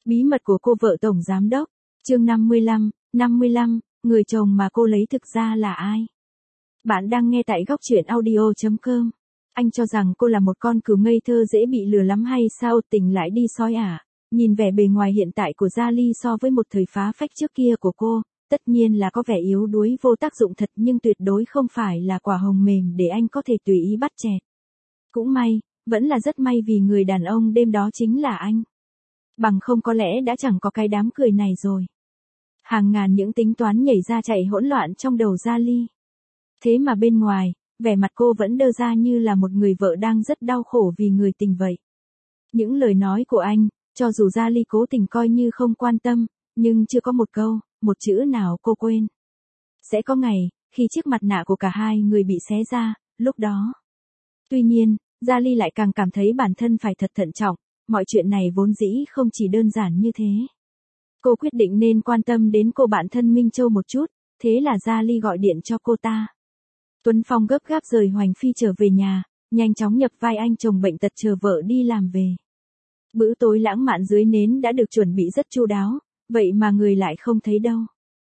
Bí mật của cô vợ tổng giám đốc. Chương 55, người chồng mà cô lấy thực ra là ai? Bạn đang nghe tại góc truyện audio.com. Anh cho rằng cô là một con cừu ngây thơ dễ bị lừa lắm hay sao, tỉnh lại đi sói à? Nhìn vẻ bề ngoài hiện tại của Gia Ly so với một thời phá phách trước kia của cô, tất nhiên là có vẻ yếu đuối vô tác dụng thật, nhưng tuyệt đối không phải là quả hồng mềm để anh có thể tùy ý bắt chẹt. Cũng may, vẫn là rất may vì người đàn ông đêm đó chính là anh. Bằng không có lẽ đã chẳng có cái đám cười này rồi. Hàng ngàn những tính toán nhảy ra chạy hỗn loạn trong đầu Gia Ly. Thế mà bên ngoài, vẻ mặt cô vẫn đơ ra như là một người vợ đang rất đau khổ vì người tình vậy. Những lời nói của anh, cho dù Gia Ly cố tình coi như không quan tâm, nhưng chưa có một câu, một chữ nào cô quên. Sẽ có ngày, khi chiếc mặt nạ của cả hai người bị xé ra, lúc đó. Tuy nhiên, Gia Ly lại càng cảm thấy bản thân phải thật thận trọng, mọi chuyện này vốn dĩ không chỉ đơn giản như thế. Cô quyết định nên quan tâm đến cô bạn thân Minh Châu một chút, thế là Gia Ly gọi điện cho cô ta. Tuấn Phong gấp gáp rời Hoành Phi trở về nhà, nhanh chóng nhập vai anh chồng bệnh tật chờ vợ đi làm về. Bữa tối lãng mạn dưới nến đã được chuẩn bị rất chu đáo, vậy mà người lại không thấy đâu.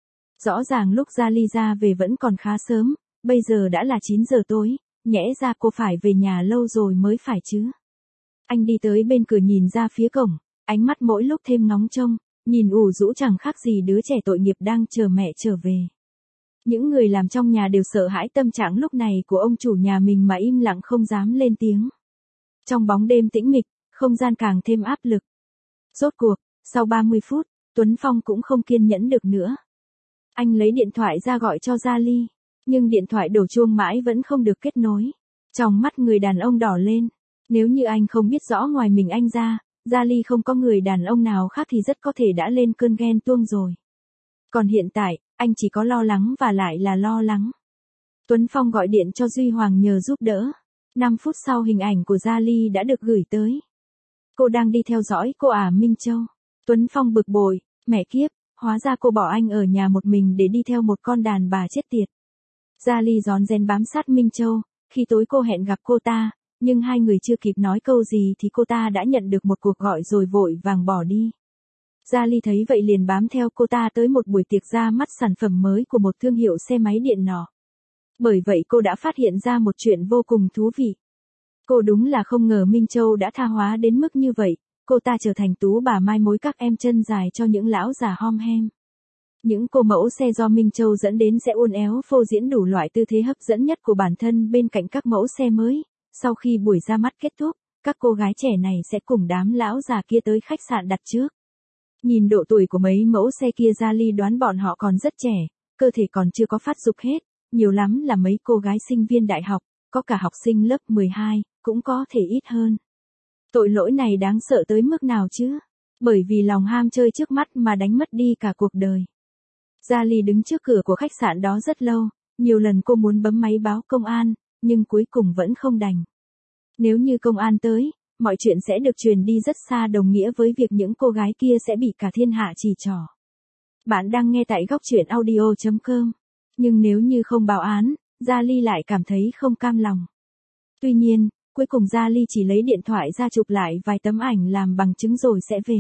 Rõ ràng lúc Gia Ly ra về vẫn còn khá sớm, bây giờ đã là 9 giờ tối, nhẽ ra cô phải về nhà lâu rồi mới phải chứ. Anh đi tới bên cửa nhìn ra phía cổng, ánh mắt mỗi lúc thêm ngóng trông, nhìn ủ rũ chẳng khác gì đứa trẻ tội nghiệp đang chờ mẹ trở về. Những người làm trong nhà đều sợ hãi tâm trạng lúc này của ông chủ nhà mình mà im lặng không dám lên tiếng. Trong bóng đêm tĩnh mịch, không gian càng thêm áp lực. Rốt cuộc, sau 30 phút, Tuấn Phong cũng không kiên nhẫn được nữa. Anh lấy điện thoại ra gọi cho Gia Ly, nhưng điện thoại đổ chuông mãi vẫn không được kết nối. Trong mắt người đàn ông đỏ lên, nếu như anh không biết rõ ngoài mình anh ra, Gia Ly không có người đàn ông nào khác thì rất có thể đã lên cơn ghen tuông rồi. Còn hiện tại, anh chỉ có lo lắng và lại là lo lắng. Tuấn Phong gọi điện cho Duy Hoàng nhờ giúp đỡ. 5 phút sau hình ảnh của Gia Ly đã được gửi tới. Cô đang đi theo dõi cô à Minh Châu. Tuấn Phong bực bội, mẹ kiếp, hóa ra cô bỏ anh ở nhà một mình để đi theo một con đàn bà chết tiệt. Gia Ly rón rén bám sát Minh Châu, khi tối cô hẹn gặp cô ta, nhưng hai người chưa kịp nói câu gì thì cô ta đã nhận được một cuộc gọi rồi vội vàng bỏ đi. Gia Ly thấy vậy liền bám theo cô ta tới một buổi tiệc ra mắt sản phẩm mới của một thương hiệu xe máy điện nọ. Bởi vậy cô đã phát hiện ra một chuyện vô cùng thú vị. Cô đúng là không ngờ Minh Châu đã tha hóa đến mức như vậy, cô ta trở thành tú bà mai mối các em chân dài cho những lão già hom hem. Những cô mẫu xe do Minh Châu dẫn đến sẽ uốn éo phô diễn đủ loại tư thế hấp dẫn nhất của bản thân bên cạnh các mẫu xe mới. Sau khi buổi ra mắt kết thúc, các cô gái trẻ này sẽ cùng đám lão già kia tới khách sạn đặt trước. Nhìn độ tuổi của mấy mẫu xe kia, Gia Ly đoán bọn họ còn rất trẻ, cơ thể còn chưa có phát dục hết, nhiều lắm là mấy cô gái sinh viên đại học, có cả học sinh lớp 12, cũng có thể ít hơn. Tội lỗi này đáng sợ tới mức nào chứ? Bởi vì lòng ham chơi trước mắt mà đánh mất đi cả cuộc đời. Gia Ly đứng trước cửa của khách sạn đó rất lâu, nhiều lần cô muốn bấm máy báo công an, nhưng cuối cùng vẫn không đành. Nếu như công an tới, mọi chuyện sẽ được truyền đi rất xa, đồng nghĩa với việc những cô gái kia sẽ bị cả thiên hạ chỉ trỏ. Bạn đang nghe tại góc truyện audio.com. Nhưng nếu như không báo án, Gia Ly lại cảm thấy không cam lòng. Tuy nhiên, cuối cùng Gia Ly chỉ lấy điện thoại ra chụp lại vài tấm ảnh làm bằng chứng rồi sẽ về.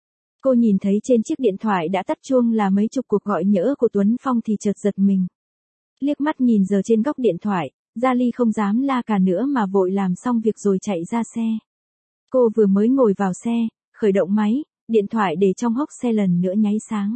Cô nhìn thấy trên chiếc điện thoại đã tắt chuông là mấy chục cuộc gọi nhỡ của Tuấn Phong thì chợt giật mình. Liếc mắt nhìn giờ trên góc điện thoại, Gia Ly không dám la cả nữa mà vội làm xong việc rồi chạy ra xe. Cô vừa mới ngồi vào xe, khởi động máy, điện thoại để trong hốc xe lần nữa nháy sáng.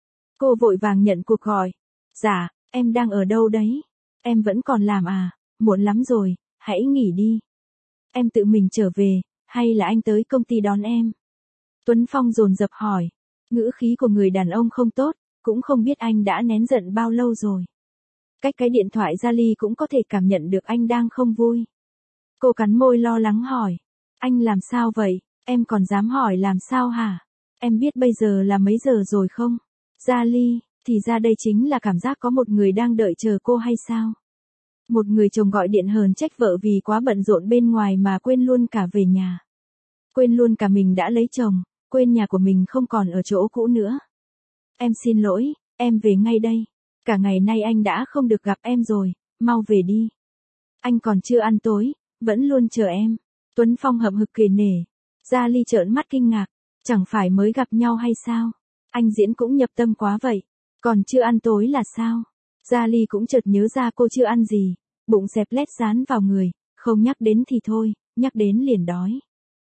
Cô vội vàng nhận cuộc gọi. Dạ, em đang ở đâu đấy? Em vẫn còn làm à? Muộn lắm rồi, hãy nghỉ đi. Em tự mình trở về, hay là anh tới công ty đón em? Tuấn Phong dồn dập hỏi. Ngữ khí của người đàn ông không tốt, cũng không biết anh đã nén giận bao lâu rồi. Cách cái điện thoại Gia Ly cũng có thể cảm nhận được anh đang không vui. Cô cắn môi lo lắng hỏi. Anh làm sao vậy? Em còn dám hỏi làm sao hả? Em biết bây giờ là mấy giờ rồi không? Gia Ly, thì ra đây chính là cảm giác có một người đang đợi chờ cô hay sao? Một người chồng gọi điện hờn trách vợ vì quá bận rộn bên ngoài mà quên luôn cả về nhà. Quên luôn cả mình đã lấy chồng, quên nhà của mình không còn ở chỗ cũ nữa. Em xin lỗi, em về ngay đây. Cả ngày nay anh đã không được gặp em rồi, mau về đi. Anh còn chưa ăn tối, vẫn luôn chờ em. Tuấn Phong hậm hực kề nể. Gia Ly trợn mắt kinh ngạc. Chẳng phải mới gặp nhau hay sao? Anh diễn cũng nhập tâm quá vậy. Còn chưa ăn tối là sao? Gia Ly cũng chợt nhớ ra cô chưa ăn gì. Bụng xẹp lét dán vào người. Không nhắc đến thì thôi, nhắc đến liền đói.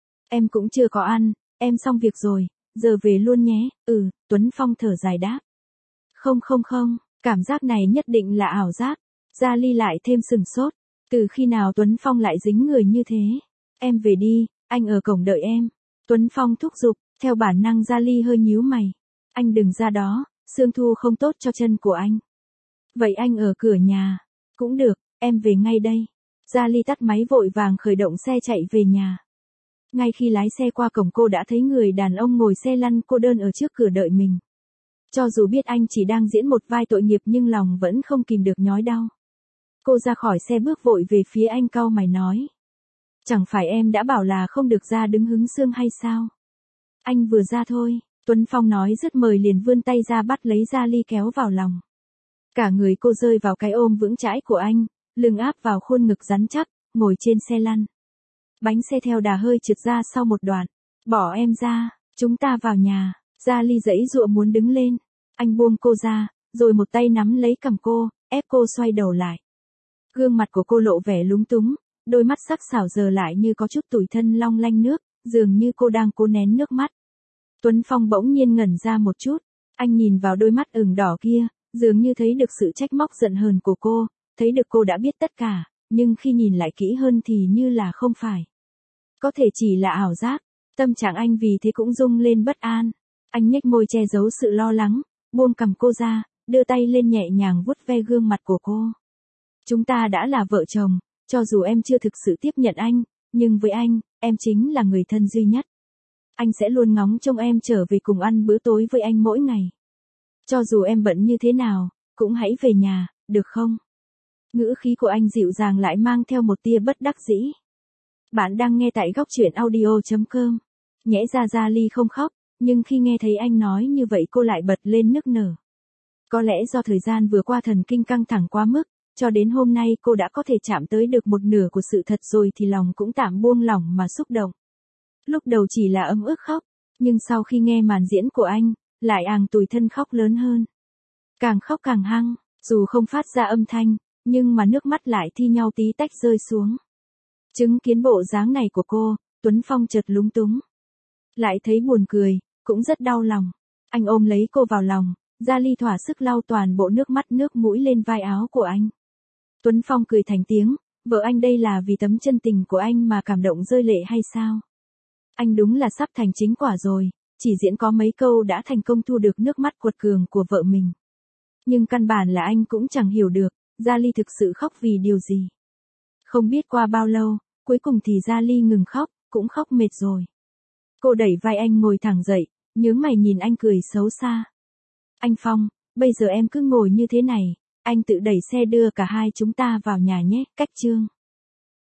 Em cũng chưa có ăn, em xong việc rồi, giờ về luôn nhé. Tuấn Phong thở dài đáp. Không, cảm giác này nhất định là ảo giác. Gia Ly lại thêm sừng sốt. Từ khi nào Tuấn Phong lại dính người như thế? Em về đi, anh ở cổng đợi em. Tuấn Phong thúc giục, theo bản năng Gia Ly hơi nhíu mày. Anh đừng ra đó, sương thu không tốt cho chân của anh. Vậy anh ở cửa nhà. Cũng được, em về ngay đây. Gia Ly tắt máy vội vàng khởi động xe chạy về nhà. Ngay khi lái xe qua cổng cô đã thấy người đàn ông ngồi xe lăn cô đơn ở trước cửa đợi mình. Cho dù biết anh chỉ đang diễn một vai tội nghiệp nhưng lòng vẫn không kìm được nhói đau. Cô ra khỏi xe bước vội về phía anh cau mày nói. Chẳng phải em đã bảo là không được ra đứng hứng xương hay sao? Anh vừa ra thôi, Tuấn Phong nói dứt mời liền vươn tay ra bắt lấy Gia Ly kéo vào lòng. Cả người cô rơi vào cái ôm vững chãi của anh, lưng áp vào khuôn ngực rắn chắc, ngồi trên xe lăn. Bánh xe theo đà hơi trượt ra sau một đoạn. Bỏ em ra, chúng ta vào nhà. Gia Ly giãy giụa muốn đứng lên. Anh buông cô ra, rồi một tay nắm lấy cằm cô, ép cô xoay đầu lại. Gương mặt của cô lộ vẻ lúng túng, đôi mắt sắc sảo giờ lại như có chút tủi thân long lanh nước, dường như cô đang cố nén nước mắt. Tuấn Phong bỗng nhiên ngẩn ra một chút, anh nhìn vào đôi mắt ửng đỏ kia, dường như thấy được sự trách móc giận hờn của cô, thấy được cô đã biết tất cả, nhưng khi nhìn lại kỹ hơn thì như là không phải. Có thể chỉ là ảo giác, tâm trạng anh vì thế cũng rung lên bất an. Anh nhếch môi che giấu sự lo lắng, buông cằm cô ra, đưa tay lên nhẹ nhàng vuốt ve gương mặt của cô. Chúng ta đã là vợ chồng, cho dù em chưa thực sự tiếp nhận anh, nhưng với anh, em chính là người thân duy nhất. Anh sẽ luôn ngóng trông em trở về cùng ăn bữa tối với anh mỗi ngày. Cho dù em bận như thế nào, cũng hãy về nhà, được không? Ngữ khí của anh dịu dàng lại mang theo một tia bất đắc dĩ. Bạn đang nghe tại góc truyện audio.com. Nhẽ ra Gia Ly không khóc, nhưng khi nghe thấy anh nói như vậy cô lại bật lên nức nở. Có lẽ do thời gian vừa qua thần kinh căng thẳng quá mức, cho đến hôm nay cô đã có thể chạm tới được một nửa của sự thật rồi thì lòng cũng tạm buông lỏng mà xúc động. Lúc đầu chỉ là ấm ức khóc, nhưng sau khi nghe màn diễn của anh, lại tủi thân khóc lớn hơn. Càng khóc càng hăng, dù không phát ra âm thanh, nhưng mà nước mắt lại thi nhau tí tách rơi xuống. Chứng kiến bộ dáng này của cô, Tuấn Phong chợt lúng túng. Lại thấy buồn cười, cũng rất đau lòng. Anh ôm lấy cô vào lòng, Gia Ly thỏa sức lau toàn bộ nước mắt nước mũi lên vai áo của anh. Tuấn Phong cười thành tiếng, vợ anh đây là vì tấm chân tình của anh mà cảm động rơi lệ hay sao? Anh đúng là sắp thành chính quả rồi, chỉ diễn có mấy câu đã thành công thu được nước mắt quật cường của vợ mình. Nhưng căn bản là anh cũng chẳng hiểu được, Gia Ly thực sự khóc vì điều gì. Không biết qua bao lâu, cuối cùng thì Gia Ly ngừng khóc, cũng khóc mệt rồi. Cô đẩy vai anh ngồi thẳng dậy, nhướng mày nhìn anh cười xấu xa. Anh Phong, bây giờ em cứ ngồi như thế này, anh tự đẩy xe đưa cả hai chúng ta vào nhà nhé, cách chương.